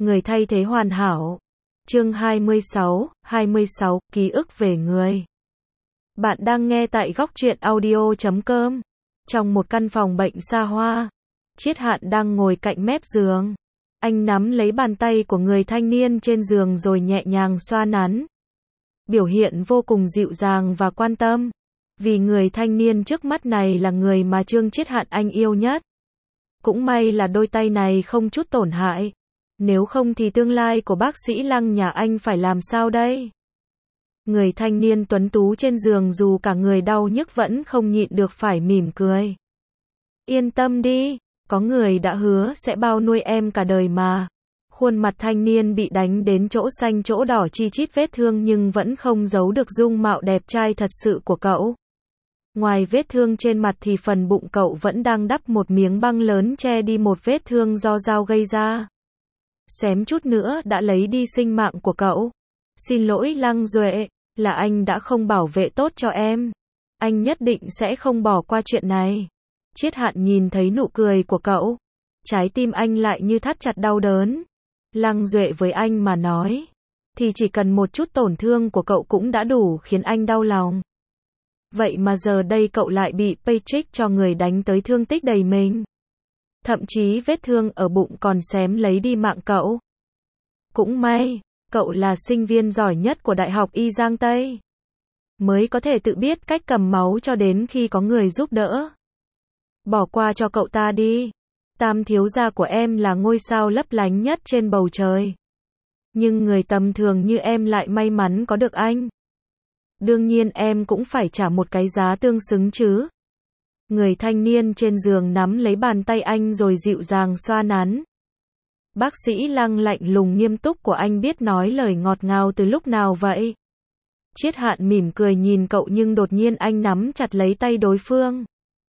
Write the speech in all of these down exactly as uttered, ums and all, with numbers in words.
Người thay thế hoàn hảo. Chương hai mươi sáu, hai mươi sáu, ký ức về người. Bạn đang nghe tại góc truyện audio chấm com. Trong một căn phòng bệnh xa hoa, Triết Hạn đang ngồi cạnh mép giường. Anh nắm lấy bàn tay của người thanh niên trên giường rồi nhẹ nhàng xoa nắn. Biểu hiện vô cùng dịu dàng và quan tâm. Vì người thanh niên trước mắt này là người mà Trương Triết Hạn anh yêu nhất. Cũng may là đôi tay này không chút tổn hại. Nếu không thì tương lai của bác sĩ Lăng nhà anh phải làm sao đây? Người thanh niên tuấn tú trên giường dù cả người đau nhức vẫn không nhịn được phải mỉm cười. Yên tâm đi, có người đã hứa sẽ bao nuôi em cả đời mà. Khuôn mặt thanh niên bị đánh đến chỗ xanh chỗ đỏ chi chít vết thương nhưng vẫn không giấu được dung mạo đẹp trai thật sự của cậu. Ngoài vết thương trên mặt thì phần bụng cậu vẫn đang đắp một miếng băng lớn che đi một vết thương do dao gây ra. Xém chút nữa đã lấy đi sinh mạng của cậu. Xin lỗi Lăng Duệ, là anh đã không bảo vệ tốt cho em. Anh nhất định sẽ không bỏ qua chuyện này. Triết Hạn nhìn thấy nụ cười của cậu. Trái tim anh lại như thắt chặt đau đớn. Lăng Duệ với anh mà nói, thì chỉ cần một chút tổn thương của cậu cũng đã đủ khiến anh đau lòng. Vậy mà giờ đây cậu lại bị Patrick cho người đánh tới thương tích đầy mình. Thậm chí vết thương ở bụng còn xém lấy đi mạng cậu. Cũng may, cậu là sinh viên giỏi nhất của Đại học Y Giang Tây. Mới có thể tự biết cách cầm máu cho đến khi có người giúp đỡ. Bỏ qua cho cậu ta đi. Tam thiếu gia của em là ngôi sao lấp lánh nhất trên bầu trời. Nhưng người tầm thường như em lại may mắn có được anh. Đương nhiên em cũng phải trả một cái giá tương xứng chứ. Người thanh niên trên giường nắm lấy bàn tay anh rồi dịu dàng xoa nắn. Bác sĩ Lăng lạnh lùng nghiêm túc của anh biết nói lời ngọt ngào từ lúc nào vậy? Triết Hạn mỉm cười nhìn cậu nhưng đột nhiên anh nắm chặt lấy tay đối phương.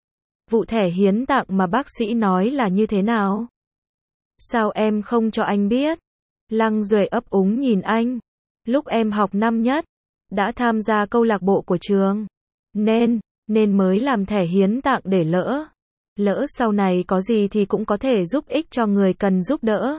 Vụ thẻ hiến tạng mà bác sĩ nói là như thế nào? Sao em không cho anh biết? Lăng Duệ ấp úng nhìn anh. Lúc em học năm nhất, đã tham gia câu lạc bộ của trường. Nên, nên mới làm thẻ hiến tạng để lỡ. Lỡ sau này có gì thì cũng có thể giúp ích cho người cần giúp đỡ.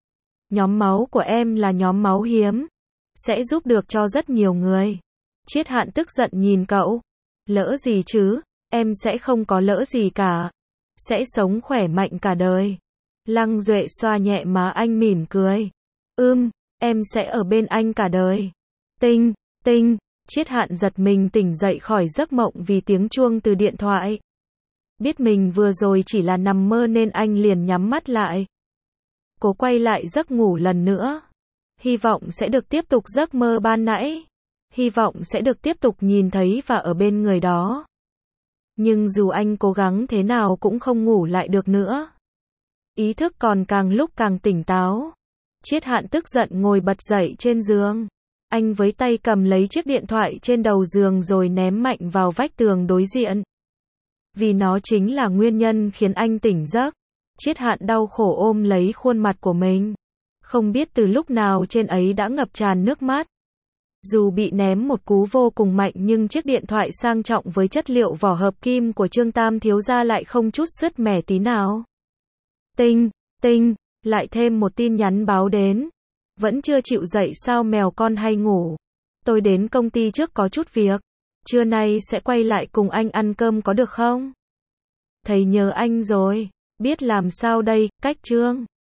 Nhóm máu của em là nhóm máu hiếm. Sẽ giúp được cho rất nhiều người. Triết Hạn tức giận nhìn cậu. Lỡ gì chứ? Em sẽ không có lỡ gì cả. Sẽ sống khỏe mạnh cả đời. Lăng Duệ xoa nhẹ má anh mỉm cười. Ưm, em sẽ ở bên anh cả đời. Tinh, tinh. Triết Hạn giật mình tỉnh dậy khỏi giấc mộng vì tiếng chuông từ điện thoại. Biết mình vừa rồi chỉ là nằm mơ nên anh liền nhắm mắt lại. Cố quay lại giấc ngủ lần nữa. Hy vọng sẽ được tiếp tục giấc mơ ban nãy. Hy vọng sẽ được tiếp tục nhìn thấy và ở bên người đó. Nhưng dù anh cố gắng thế nào cũng không ngủ lại được nữa. Ý thức còn càng lúc càng tỉnh táo. Triết Hạn tức giận ngồi bật dậy trên giường. Anh với tay cầm lấy chiếc điện thoại trên đầu giường rồi ném mạnh vào vách tường đối diện. Vì nó chính là nguyên nhân khiến anh tỉnh giấc. Triết Hạn đau khổ ôm lấy khuôn mặt của mình. Không biết từ lúc nào trên ấy đã ngập tràn nước mắt. Dù bị ném một cú vô cùng mạnh nhưng chiếc điện thoại sang trọng với chất liệu vỏ hợp kim của Trương Tam thiếu gia lại không chút sứt mẻ tí nào. Tinh, tinh, lại thêm một tin nhắn báo đến. Vẫn chưa chịu dậy sao mèo con hay ngủ? Tôi đến công ty trước có chút việc. Trưa nay sẽ quay lại cùng anh ăn cơm có được không? Thầy nhớ anh rồi. Biết làm sao đây, cách Trương.